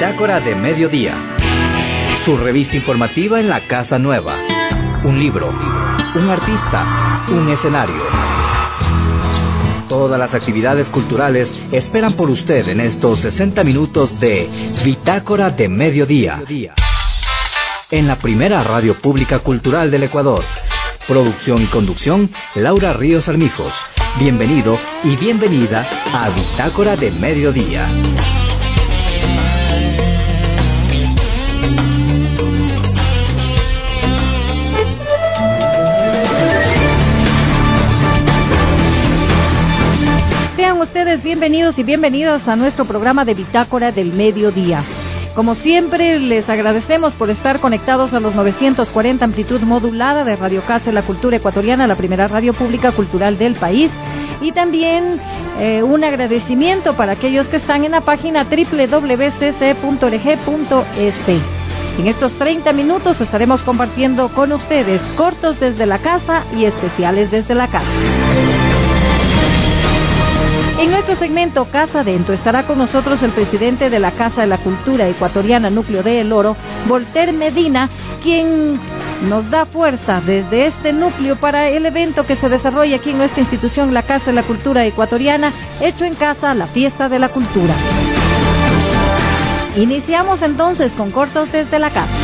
Bitácora de Mediodía, su revista informativa en la Casa Nueva. Un libro, un artista, un escenario. Todas las actividades culturales esperan por usted en estos 60 minutos de Bitácora de Mediodía. En la primera radio pública cultural del Ecuador. Producción y conducción, Laura Ríos Armijos. Bienvenido y bienvenida a Bitácora de Mediodía. Sean ustedes bienvenidos y bienvenidas a nuestro programa de Bitácora del Mediodía. Como siempre, les agradecemos por estar conectados a los 940 amplitud modulada de Radio Casa, la Cultura Ecuatoriana, la primera radio pública cultural del país. Y también un agradecimiento para aquellos que están en la página www.cc.org.es. En estos 30 minutos estaremos compartiendo con ustedes cortos desde la casa y especiales desde la casa. En nuestro segmento Casa Adentro estará con nosotros el presidente de la Casa de la Cultura Ecuatoriana Núcleo de El Oro, Voltaire Medina, quien nos da fuerza desde este núcleo para el evento que se desarrolla aquí en nuestra institución, la Casa de la Cultura Ecuatoriana, Hecho en Casa, la Fiesta de la Cultura. Iniciamos entonces con cortos desde la casa.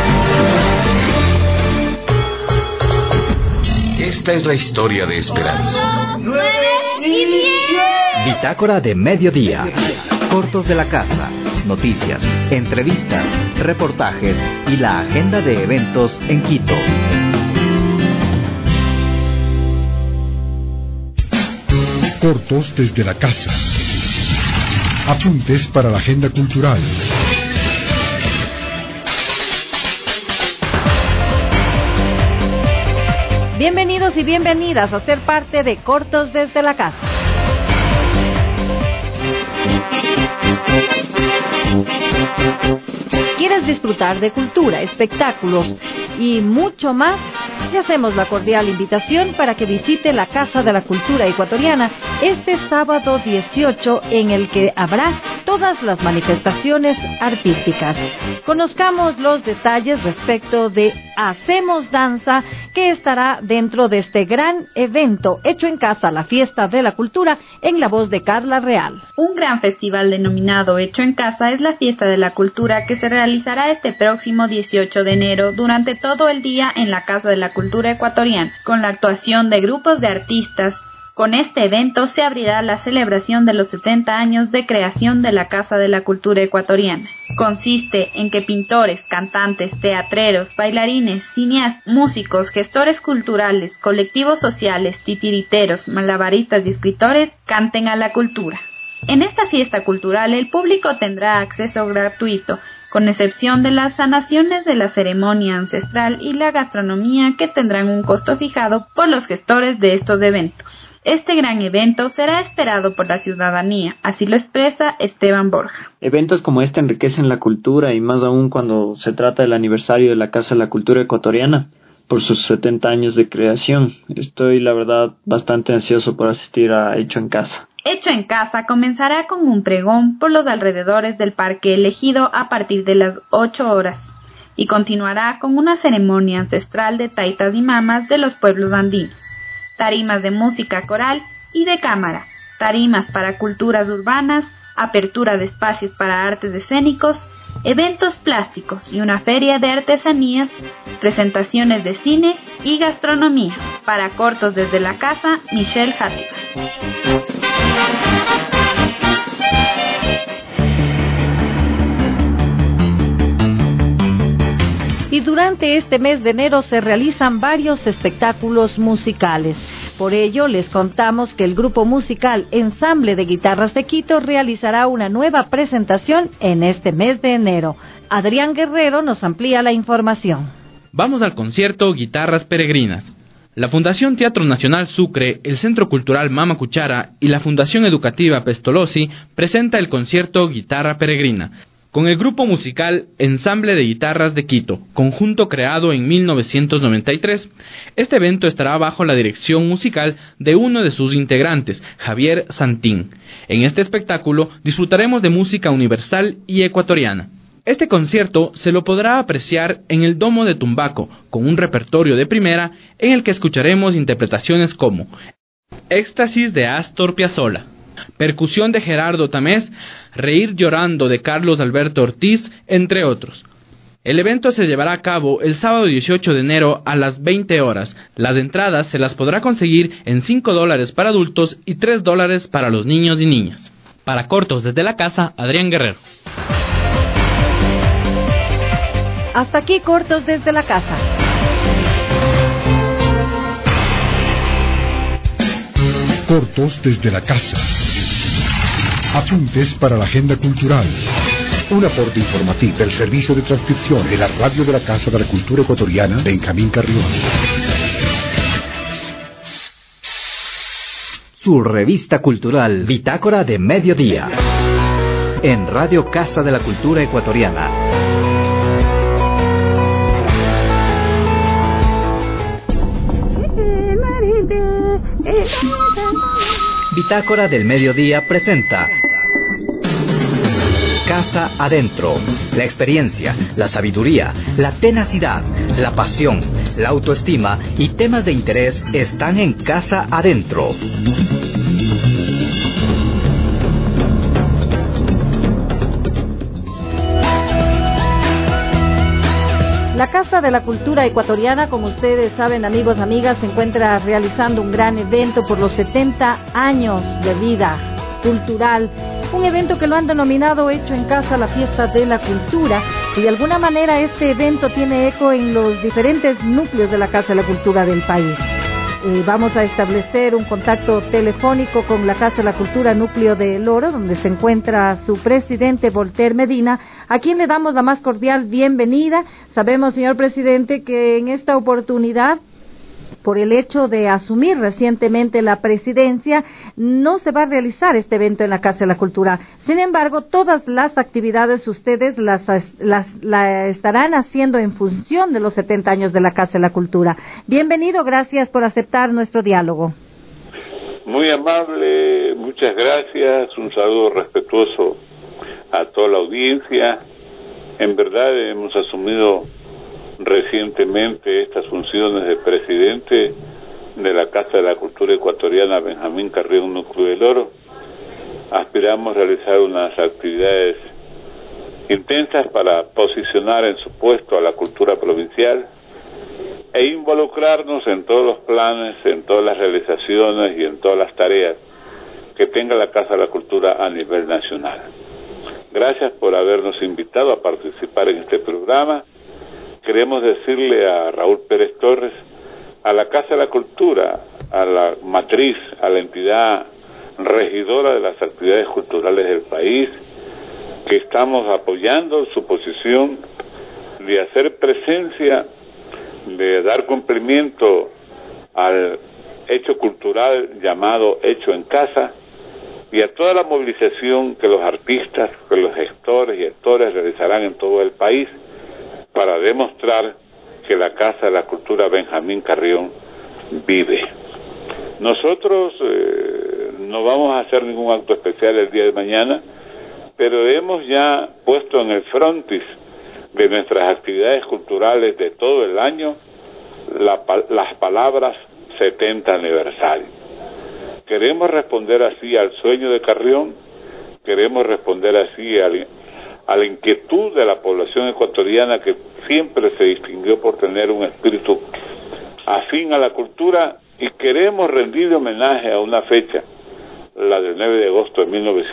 Esta es la historia de esperanza. 9 y 10. Bitácora de Mediodía. Cortos de la casa, noticias, entrevistas, reportajes y la agenda de eventos en Quito. Cortos desde la casa. Apuntes para la agenda cultural. Bienvenidos y bienvenidas a ser parte de Cortos desde la casa. ¿Quieres disfrutar de cultura, espectáculos y mucho más? Te hacemos la cordial invitación para que visite la Casa de la Cultura Ecuatoriana este sábado 18, en el que habrá todas las manifestaciones artísticas. Conozcamos los detalles respecto de Hacemos Danza, que estará dentro de este gran evento Hecho en Casa, la Fiesta de la Cultura, en la voz de Carla Real. Un gran festival denominado Hecho en Casa es la Fiesta de la Cultura que se realizará este próximo 18 de enero durante todo el día en la Casa de la Cultura Ecuatoriana, con la actuación de grupos de artistas. Con este evento se abrirá la celebración de los 70 años de creación de la Casa de la Cultura Ecuatoriana. Consiste en que pintores, cantantes, teatreros, bailarines, cineastas, músicos, gestores culturales, colectivos sociales, titiriteros, malabaristas y escritores canten a la cultura. En esta fiesta cultural el público tendrá acceso gratuito, con excepción de las sanaciones de la ceremonia ancestral y la gastronomía, que tendrán un costo fijado por los gestores de estos eventos. Este gran evento será esperado por la ciudadanía, así lo expresa Esteban Borja. Eventos como este enriquecen la cultura, y más aún cuando se trata del aniversario de la Casa de la Cultura Ecuatoriana por sus 70 años de creación. Estoy, la verdad, bastante ansioso por asistir a Hecho en Casa. Hecho en Casa comenzará con un pregón por los alrededores del Parque Elegido a partir de las 8 horas y continuará con una ceremonia ancestral de taitas y mamas de los pueblos andinos, tarimas de música coral y de cámara, tarimas para culturas urbanas, apertura de espacios para artes escénicos, eventos plásticos y una feria de artesanías, presentaciones de cine y gastronomía. Para Cortos desde la Casa, Michelle Játiva. Y durante este mes de enero se realizan varios espectáculos musicales. Por ello, les contamos que el grupo musical Ensamble de Guitarras de Quito realizará una nueva presentación en este mes de enero. Adrián Guerrero nos amplía la información. Vamos al concierto Guitarras Peregrinas. La Fundación Teatro Nacional Sucre, el Centro Cultural Mama Cuchara y la Fundación Educativa Pestalozzi presenta el concierto Guitarra Peregrina. con el grupo musical Ensamble de Guitarras de Quito, conjunto creado en 1993. Este evento estará bajo la dirección musical de uno de sus integrantes, Javier Santín. En este espectáculo disfrutaremos de música universal y ecuatoriana. Este concierto se lo podrá apreciar en el Domo de Tumbaco, con un repertorio de primera en el que escucharemos interpretaciones como Éxtasis de Astor Piazzolla, Percusión de Gerardo Tamés, Reír Llorando de Carlos Alberto Ortiz, entre otros. El evento se llevará a cabo el sábado 18 de enero a las 20 horas. Las entradas se las podrá conseguir en $5 para adultos y $3 para los niños y niñas. Para Cortos desde la Casa, Adrián Guerrero. Hasta aquí Cortos desde la Casa. Cortos desde la Casa. Apuntes para la agenda cultural. Un aporte informativo del servicio de transcripción de la radio de la Casa de la Cultura Ecuatoriana, Benjamín Carrión. Su revista cultural Bitácora de Mediodía, en Radio Casa de la Cultura Ecuatoriana. Bitácora del Mediodía presenta Casa Adentro. La experiencia, la sabiduría, la tenacidad, la pasión, la autoestima y temas de interés están en Casa Adentro. La Casa de la Cultura Ecuatoriana, como ustedes saben, amigos, amigas, se encuentra realizando un gran evento por los 70 años de vida cultural. Un evento que lo han denominado Hecho en Casa, la Fiesta de la Cultura, y de alguna manera este evento tiene eco en los diferentes núcleos de la Casa de la Cultura del país. Vamos a establecer un contacto telefónico con la Casa de la Cultura Núcleo de El Oro, donde se encuentra su presidente, Voltaire Medina, a quien le damos la más cordial bienvenida. Sabemos, señor presidente, que en esta oportunidad, por el hecho de asumir recientemente la presidencia, no se va a realizar este evento en la Casa de la Cultura. Sin embargo, todas las actividades ustedes las estarán haciendo en función de los 70 años de la Casa de la Cultura. Bienvenido, gracias por aceptar nuestro diálogo. Muy amable, muchas gracias, un saludo respetuoso a toda la audiencia. En verdad hemos asumido recientemente estas funciones de presidente de la Casa de la Cultura Ecuatoriana, Benjamín Carrión, Núcleo del Oro. Aspiramos a realizar unas actividades intensas para posicionar en su puesto a la cultura provincial e involucrarnos en todos los planes, en todas las realizaciones y en todas las tareas que tenga la Casa de la Cultura a nivel nacional. Gracias por habernos invitado a participar en este programa. Queremos decirle a Raúl Pérez Torres, a la Casa de la Cultura, a la matriz, a la entidad regidora de las actividades culturales del país, que estamos apoyando su posición de hacer presencia, de dar cumplimiento al hecho cultural llamado Hecho en Casa, y a toda la movilización que los artistas, que los gestores y actores realizarán en todo el país, para demostrar que la Casa de la Cultura Benjamín Carrión vive. Nosotros no vamos a hacer ningún acto especial el día de mañana, pero hemos ya puesto en el frontis de nuestras actividades culturales de todo el año las palabras 70 aniversario. Queremos responder así al sueño de Carrión, queremos responder así a la inquietud de la población ecuatoriana, que siempre se distinguió por tener un espíritu afín a la cultura, y queremos rendir homenaje a una fecha, la del 9 de agosto de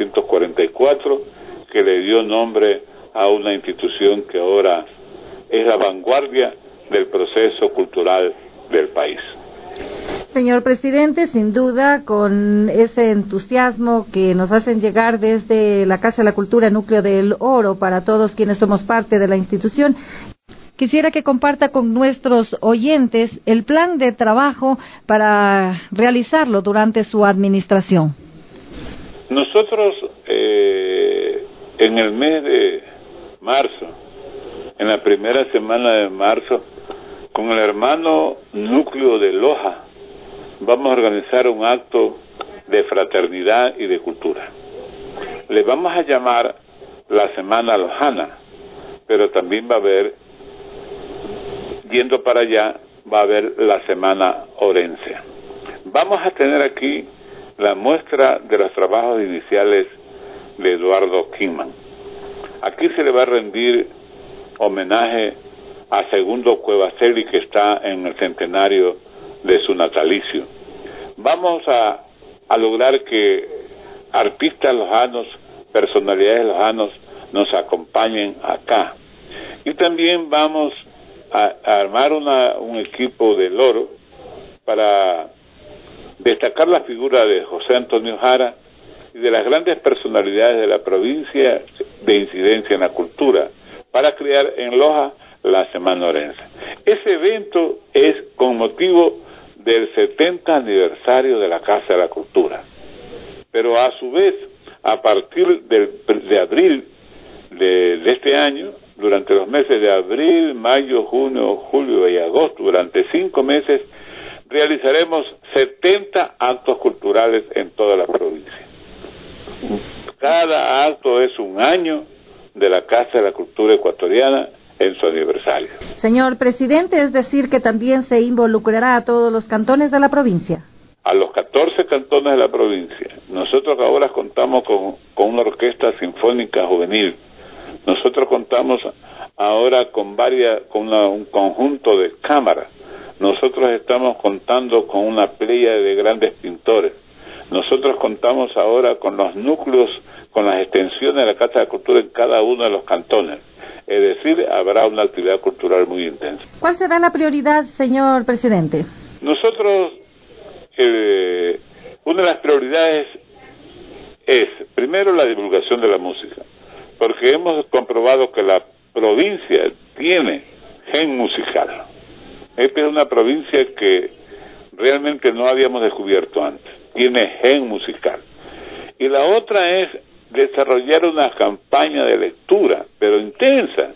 1944, que le dio nombre a una institución que ahora es la vanguardia del proceso cultural del país. Señor presidente, sin duda, con ese entusiasmo que nos hacen llegar desde la Casa de la Cultura Núcleo del Oro para todos quienes somos parte de la institución, quisiera que comparta con nuestros oyentes el plan de trabajo para realizarlo durante su administración. Nosotros, en el mes marzo, en la primera semana de marzo, con el hermano núcleo de Loja, vamos a organizar un acto de fraternidad y de cultura. Le vamos a llamar la Semana Lojana, pero también va a haber, yendo para allá, va a haber la Semana Orense. Vamos a tener aquí la muestra de los trabajos iniciales de Eduardo Kingman. Aquí se le va a rendir homenaje a Segundo Cuevaselli, que está en el centenario de su natalicio. Vamos a lograr que artistas lojanos, personalidades lojanos nos acompañen acá. Y también vamos a armar un equipo de loro para destacar la figura de José Antonio Jara y de las grandes personalidades de la provincia de incidencia en la cultura, para crear en Loja la Semana Orense. Ese evento es con motivo del 70 aniversario de la Casa de la Cultura, pero a su vez, a partir de abril de este año, durante los meses de abril, mayo, junio, julio y agosto, durante 5 meses, realizaremos 70 actos culturales en toda la provincia. Cada acto es un año de la Casa de la Cultura Ecuatoriana en su aniversario. Señor presidente, es decir, que también se involucrará a todos los cantones de la provincia. A los 14 cantones de la provincia. Nosotros ahora contamos con una orquesta sinfónica juvenil. Nosotros contamos ahora con un conjunto de cámaras. Nosotros estamos contando con una playa de grandes pintores. Nosotros contamos ahora con los núcleos, con las extensiones de la Casa de la Cultura en cada uno de los cantones. Es decir, habrá una actividad cultural muy intensa. ¿Cuál será la prioridad, señor presidente? Nosotros, una de las prioridades es, primero, la divulgación de la música, porque hemos comprobado que la provincia tiene gen musical. Esta es una provincia que realmente no habíamos descubierto antes. Tiene gen musical. Y la otra es desarrollar una campaña de lectura, pero intensa.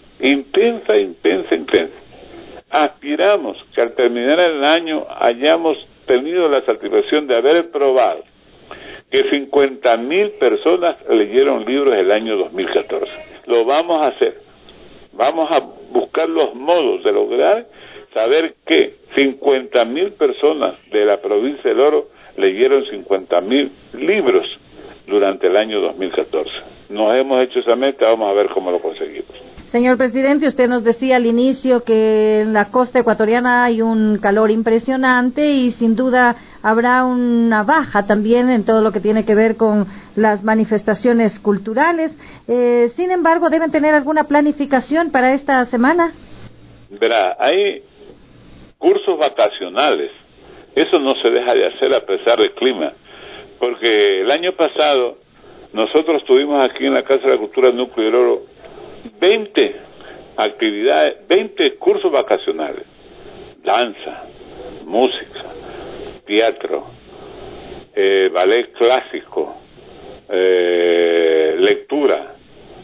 Aspiramos que al terminar el año hayamos tenido la satisfacción de haber probado que 50,000 personas leyeron libros el año 2014. Lo vamos a hacer. Vamos a buscar los modos de lograr saber que 50,000 personas de la provincia del Oro leyeron 50,000 libros durante el año 2014. Nos hemos hecho esa meta, vamos a ver cómo lo conseguimos. Señor presidente, usted nos decía al inicio que en la costa ecuatoriana hay un calor impresionante y sin duda habrá una baja también en todo lo que tiene que ver con las manifestaciones culturales. Sin embargo, ¿deben tener alguna planificación para esta semana? Verá, hay cursos vacacionales. Eso no se deja de hacer a pesar del clima, porque el año pasado nosotros tuvimos aquí en la Casa de la Cultura Núcleo del Oro 20 actividades, 20 cursos vacacionales: danza, música, teatro, ballet clásico, lectura,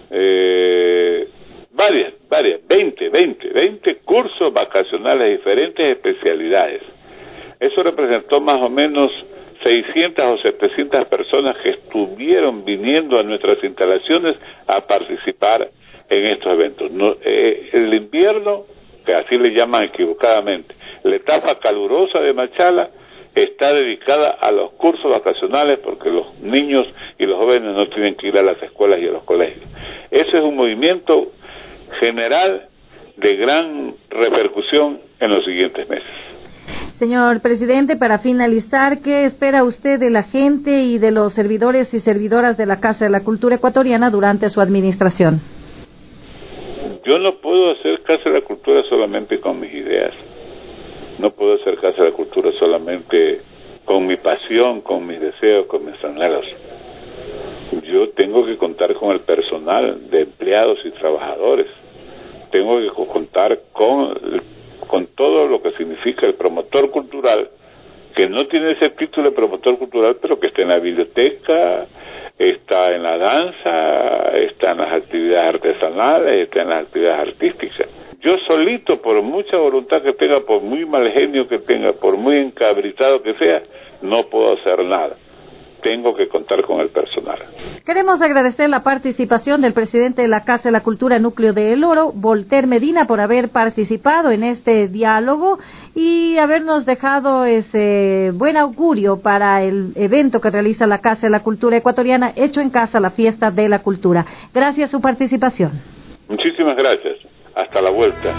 varias, 20 cursos vacacionales de diferentes especialidades. Eso representó más o menos 600 o 700 personas que estuvieron viniendo a nuestras instalaciones a participar en estos eventos. El invierno, que así le llaman equivocadamente, la etapa calurosa de Machala, está dedicada a los cursos vacacionales, porque los niños y los jóvenes no tienen que ir a las escuelas y a los colegios. Ese es un movimiento general de gran repercusión en los siguientes meses. Señor presidente, para finalizar, ¿qué espera usted de la gente y de los servidores y servidoras de la Casa de la Cultura Ecuatoriana durante su administración? Yo no puedo hacer Casa de la Cultura solamente con mis ideas. No puedo hacer Casa de la Cultura solamente con mi pasión, con mis deseos, con mis anhelos. Yo tengo que contar con el personal de empleados y trabajadores. Tengo que contar con todo lo que significa el promotor cultural, que no tiene ese título de promotor cultural, pero que está en la biblioteca, está en la danza, está en las actividades artesanales, está en las actividades artísticas. Yo solito, por mucha voluntad que tenga, por muy mal genio que tenga, por muy encabritado que sea, no puedo hacer nada. Tengo que contar con el personal. Queremos agradecer la participación del presidente de la Casa de la Cultura Núcleo de El Oro, Voltaire Medina, por haber participado en este diálogo y habernos dejado ese buen augurio para el evento que realiza la Casa de la Cultura Ecuatoriana, Hecho en Casa, la Fiesta de la Cultura. Gracias a su participación. Muchísimas gracias. Hasta la vuelta.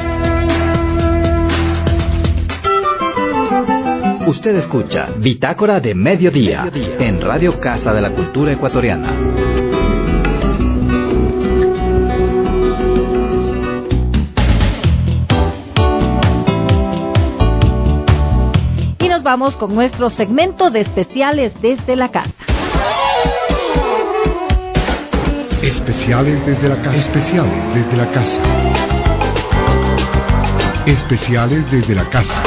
Usted escucha Bitácora de Mediodía en Radio Casa de la Cultura Ecuatoriana. Y nos vamos con nuestro segmento de especiales desde la casa. Especiales desde la casa. Especiales desde la casa. Especiales desde la casa.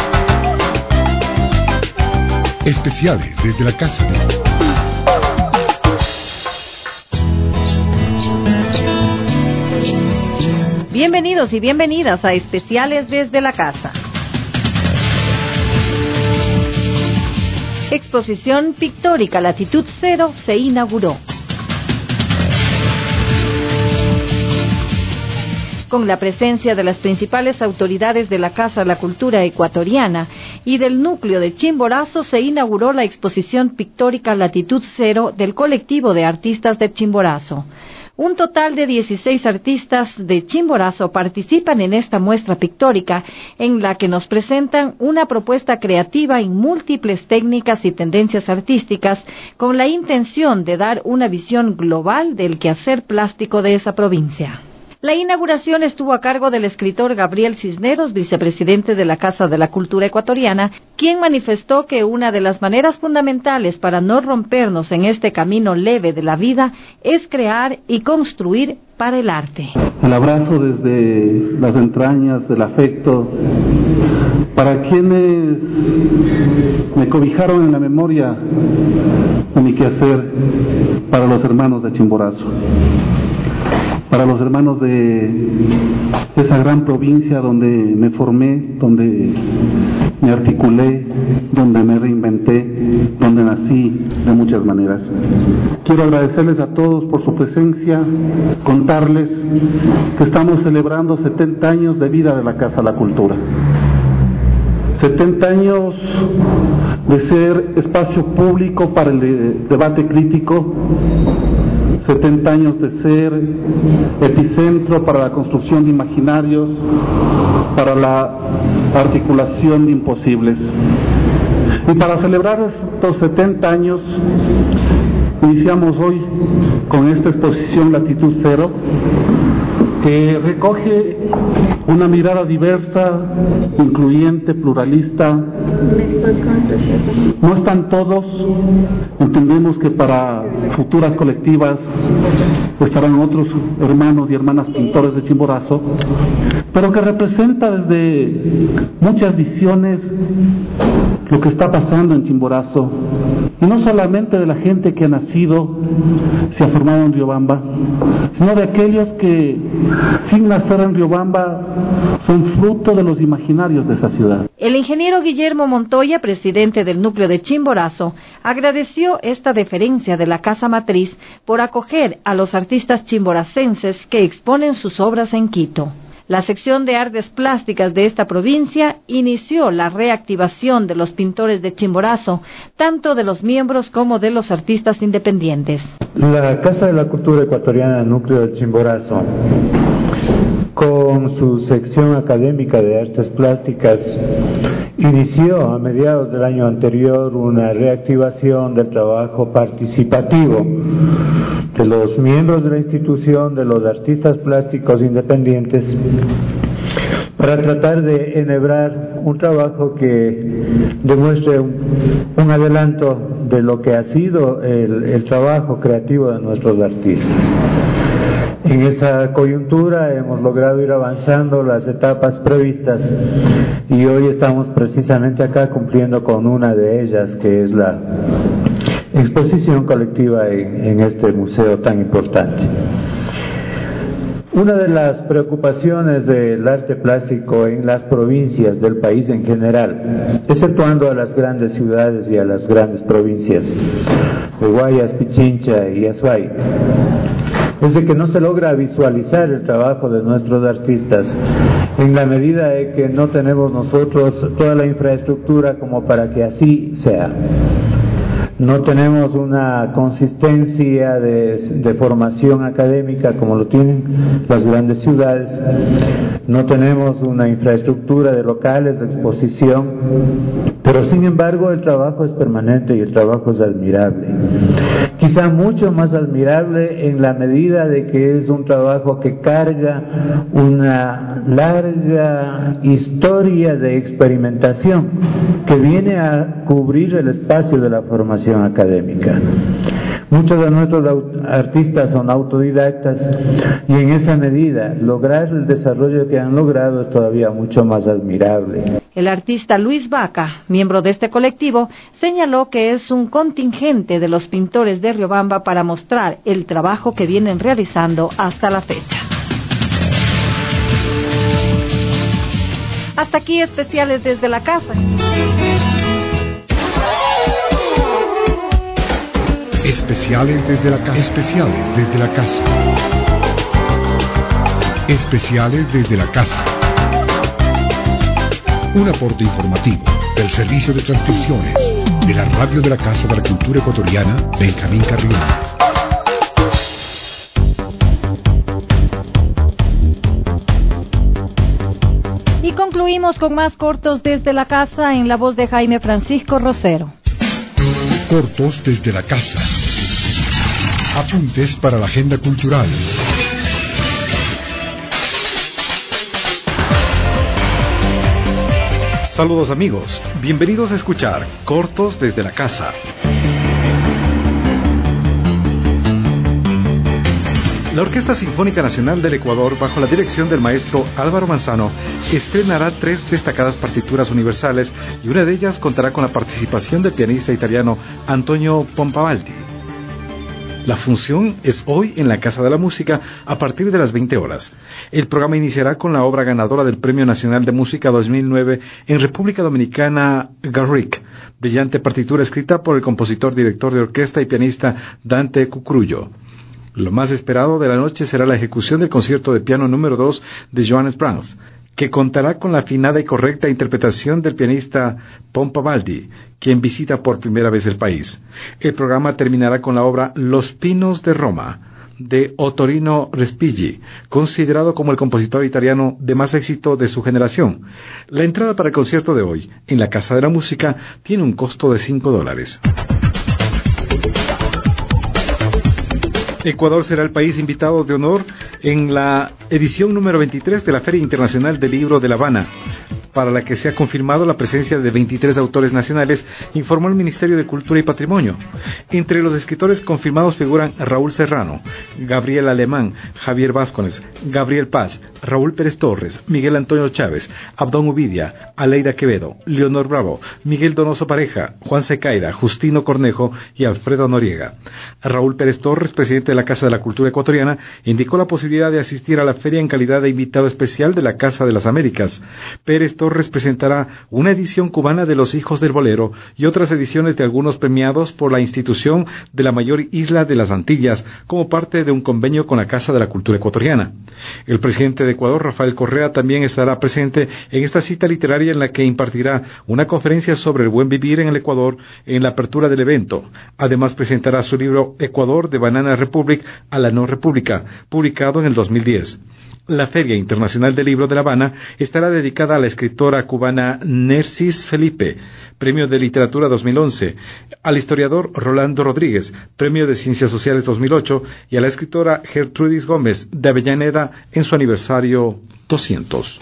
Especiales desde la casa. Bienvenidos y bienvenidas a Especiales desde la casa. Exposición pictórica Latitud Cero se inauguró. Con la presencia de las principales autoridades de la Casa de la Cultura Ecuatoriana y del núcleo de Chimborazo, se inauguró la exposición pictórica Latitud Cero del colectivo de artistas de Chimborazo. Un total de 16 artistas de Chimborazo participan en esta muestra pictórica, en la que nos presentan una propuesta creativa en múltiples técnicas y tendencias artísticas, con la intención de dar una visión global del quehacer plástico de esa provincia. La inauguración estuvo a cargo del escritor Gabriel Cisneros, vicepresidente de la Casa de la Cultura Ecuatoriana, quien manifestó que una de las maneras fundamentales para no rompernos en este camino leve de la vida es crear y construir para el arte. El abrazo desde las entrañas del afecto para quienes me cobijaron en la memoria de mi quehacer, para los hermanos de Chimborazo, para los hermanos de esa gran provincia donde me formé, donde me articulé, donde me reinventé, donde nací de muchas maneras. Quiero agradecerles a todos por su presencia, contarles que estamos celebrando 70 años de vida de la Casa de la Cultura. 70 años de ser espacio público para el debate crítico, 70 años de ser epicentro para la construcción de imaginarios, para la articulación de imposibles. Y para celebrar estos 70 años, iniciamos hoy con esta exposición Latitud Cero, que recoge una mirada diversa, incluyente, pluralista. No están todos, entendemos que para futuras colectivas estarán otros hermanos y hermanas pintores de Chimborazo, pero que representa desde muchas visiones lo que está pasando en Chimborazo, y no solamente de la gente que ha nacido, se ha formado en Riobamba, sino de aquellos que sin nacer en Riobamba son fruto de los imaginarios de esa ciudad. El ingeniero Guillermo Montoya, presidente del núcleo de Chimborazo, agradeció esta deferencia de la Casa Matriz por acoger a los artistas chimboracenses que exponen sus obras en Quito. La sección de artes plásticas de esta provincia inició la reactivación de los pintores de Chimborazo, tanto de los miembros como de los artistas independientes. La Casa de la Cultura Ecuatoriana Núcleo de Chimborazo, con su sección académica de artes plásticas, inició a mediados del año anterior una reactivación del trabajo participativo de los miembros de la institución, de los artistas plásticos independientes, para tratar de enhebrar un trabajo que demuestre un adelanto de lo que ha sido el trabajo creativo de nuestros artistas. En esa coyuntura hemos logrado ir avanzando las etapas previstas y hoy estamos precisamente acá cumpliendo con una de ellas, que es exposición colectiva en este museo tan importante. Una de las preocupaciones del arte plástico en las provincias del país en general, exceptuando a las grandes ciudades y a las grandes provincias de Guayas, Pichincha y Azuay, es de que no se logra visualizar el trabajo de nuestros artistas en la medida de que no tenemos nosotros toda la infraestructura como para que así sea. No tenemos una consistencia de formación académica como lo tienen las grandes ciudades. No tenemos una infraestructura de locales de exposición, pero sin embargo el trabajo es permanente y el trabajo es admirable. Quizá mucho más admirable en la medida de que es un trabajo que carga una larga historia de experimentación que viene a cubrir el espacio de la formación académica. Muchos de nuestros artistas son autodidactas y en esa medida lograr el desarrollo que han logrado es todavía mucho más admirable. El artista Luis Vaca, miembro de este colectivo, señaló que es un contingente de los pintores de Riobamba para mostrar el trabajo que vienen realizando hasta la fecha. Hasta aquí especiales desde la casa. Especiales desde la casa. Especiales desde la casa. Especiales desde la casa. Un aporte informativo del Servicio de Transmisiones de la Radio de la Casa de la Cultura Ecuatoriana, Benjamín Carrión. Y concluimos con más cortos desde la casa en la voz de Jaime Francisco Rosero. Cortos desde la casa. Apuntes para la agenda cultural. Saludos amigos, bienvenidos a escuchar Cortos desde la casa. La Orquesta Sinfónica Nacional del Ecuador, bajo la dirección del maestro Álvaro Manzano, estrenará 3 destacadas partituras universales y una de ellas contará con la participación del pianista italiano Antonio Pompabaldi. La función es hoy en la Casa de la Música a partir de las 20 horas. El programa iniciará con la obra ganadora del Premio Nacional de Música 2009 en República Dominicana, Garrick, brillante partitura escrita por el compositor, director de orquesta y pianista Dante Cucurullo. Lo más esperado de la noche será la ejecución del concierto de piano número 2 de Johannes Brahms, que contará con la afinada y correcta interpretación del pianista Pompabaldi, quien visita por primera vez el país. El programa terminará con la obra Los Pinos de Roma, de Ottorino Respighi, considerado como el compositor italiano de más éxito de su generación. La entrada para el concierto de hoy, en la Casa de la Música, tiene un costo de $5. Ecuador será el país invitado de honor en la edición número 23 de la Feria Internacional del Libro de La Habana, para la que se ha confirmado la presencia de 23 autores nacionales, informó el Ministerio de Cultura y Patrimonio. Entre los escritores confirmados figuran Raúl Serrano, Gabriel Alemán, Javier Vázquez, Gabriel Paz, Raúl Pérez Torres, Miguel Antonio Chávez, Abdón Uvidia, Aleida Quevedo, Leonor Bravo, Miguel Donoso Pareja, Juan Secaira, Justino Cornejo y Alfredo Noriega. Raúl Pérez Torres, presidente de la Casa de la Cultura Ecuatoriana, indicó la posibilidad de asistir a la feria en calidad de invitado especial de la Casa de las Américas. Pérez Torres presentará una edición cubana de Los Hijos del Bolero y otras ediciones de algunos premiados por la institución de la mayor isla de las Antillas, como parte de un convenio con la Casa de la Cultura Ecuatoriana. El presidente de Ecuador, Rafael Correa, también estará presente en esta cita literaria en la que impartirá una conferencia sobre el buen vivir en el Ecuador en la apertura del evento. Además presentará su libro Ecuador de Banana Republic a la No República, publicado en el 2010. La Feria Internacional del Libro de La Habana estará dedicada a la escritora cubana Nercis Felipe, Premio de Literatura 2011, al historiador Rolando Rodríguez, Premio de Ciencias Sociales 2008, y a la escritora Gertrudis Gómez de Avellaneda en su aniversario 200.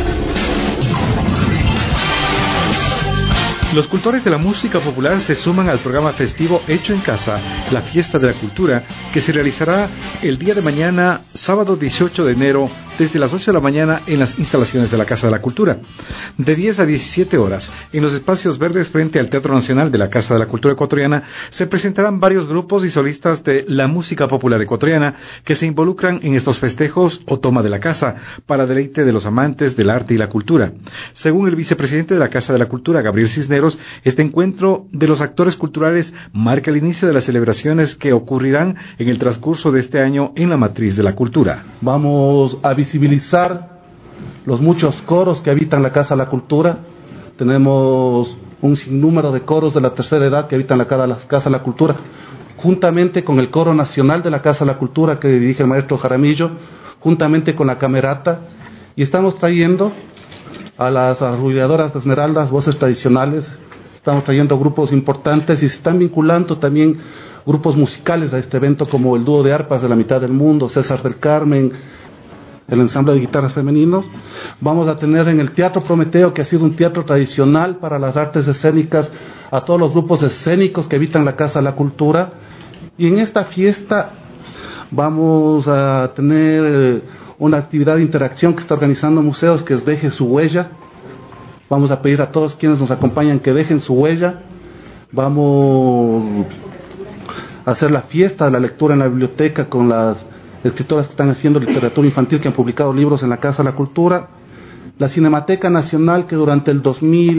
Los cultores de la música popular se suman al programa festivo Hecho en Casa, la Fiesta de la Cultura, que se realizará el día de mañana, sábado 18 de enero, desde las 8 de la mañana en las instalaciones de la Casa de la Cultura. De 10 a 17 horas, en los espacios verdes frente al Teatro Nacional de la Casa de la Cultura Ecuatoriana, se presentarán varios grupos y solistas de la música popular ecuatoriana que se involucran en estos festejos o toma de la casa, para deleite de los amantes del arte y la cultura. Según el vicepresidente de la Casa de la Cultura, Gabriel Cisneros, este encuentro de los actores culturales marca el inicio de las celebraciones que ocurrirán en el transcurso de este año en la matriz de la cultura. Vamos a visibilizar los muchos coros que habitan la Casa de la Cultura. Tenemos un sinnúmero de coros de la tercera edad que habitan la Casa de la Cultura, juntamente con el Coro Nacional de la Casa de la Cultura que dirige el maestro Jaramillo, juntamente con la Camerata, y estamos trayendo a las arrulladoras de Esmeraldas, voces tradicionales, estamos trayendo grupos importantes y se están vinculando también grupos musicales a este evento, como el dúo de arpas de la mitad del mundo, César del Carmen, el ensamble de guitarras femeninos. Vamos a tener en el Teatro Prometeo, que ha sido un teatro tradicional para las artes escénicas, a todos los grupos escénicos que habitan la Casa de la Cultura, y en esta fiesta vamos a tener una actividad de interacción que está organizando Museos, que es Deje su Huella. Vamos a pedir a todos quienes nos acompañan que dejen su huella. Vamos a hacer la fiesta de la lectura en la biblioteca con las escritoras que están haciendo literatura infantil, que han publicado libros en la Casa de la Cultura. La Cinemateca Nacional, que durante el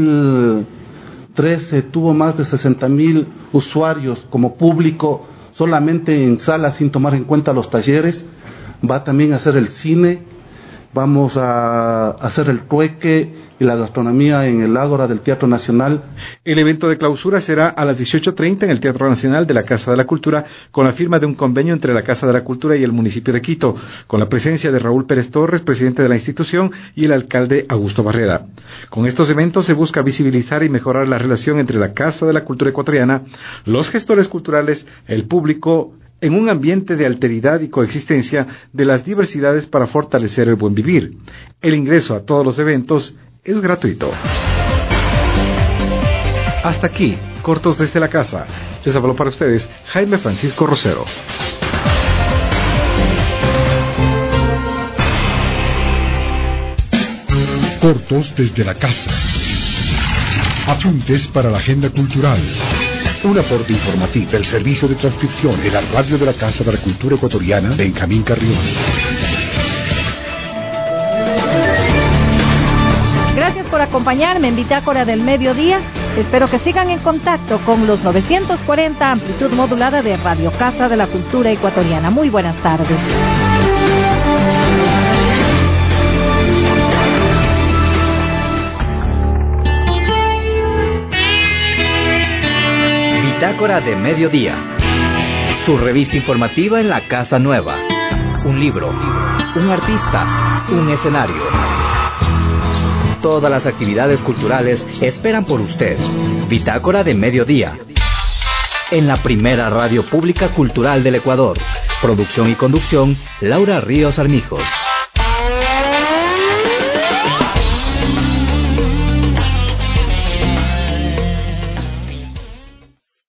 2013 tuvo más de 60,000 usuarios como público, solamente en salas, sin tomar en cuenta los talleres. Va también a hacer el cine, vamos a hacer el trueque y la gastronomía en el Ágora del Teatro Nacional. El evento de clausura será a las 18:30 en el Teatro Nacional de la Casa de la Cultura, con la firma de un convenio entre la Casa de la Cultura y el municipio de Quito, con la presencia de Raúl Pérez Torres, presidente de la institución, y el alcalde Augusto Barrera. Con estos eventos se busca visibilizar y mejorar la relación entre la Casa de la Cultura ecuatoriana, los gestores culturales, el público, en un ambiente de alteridad y coexistencia de las diversidades para fortalecer el buen vivir. El ingreso a todos los eventos es gratuito. Hasta aquí, cortos desde la casa. Les habló para ustedes Jaime Francisco Rosero. Cortos desde la casa. Apuntes para la agenda cultural. Un aporte informativo del servicio de transcripción en la radio de la Casa de la Cultura Ecuatoriana, Benjamín Carrión. Gracias por acompañarme en Bitácora del Mediodía. Espero que sigan en contacto con los 940 amplitud modulada de Radio Casa de la Cultura Ecuatoriana. Muy buenas tardes. Bitácora de Mediodía, su revista informativa en la Casa Nueva. Un libro, un artista, un escenario. Todas las actividades culturales esperan por usted. Bitácora de Mediodía, en la primera radio pública cultural del Ecuador. Producción y conducción, Laura Ríos Armijos.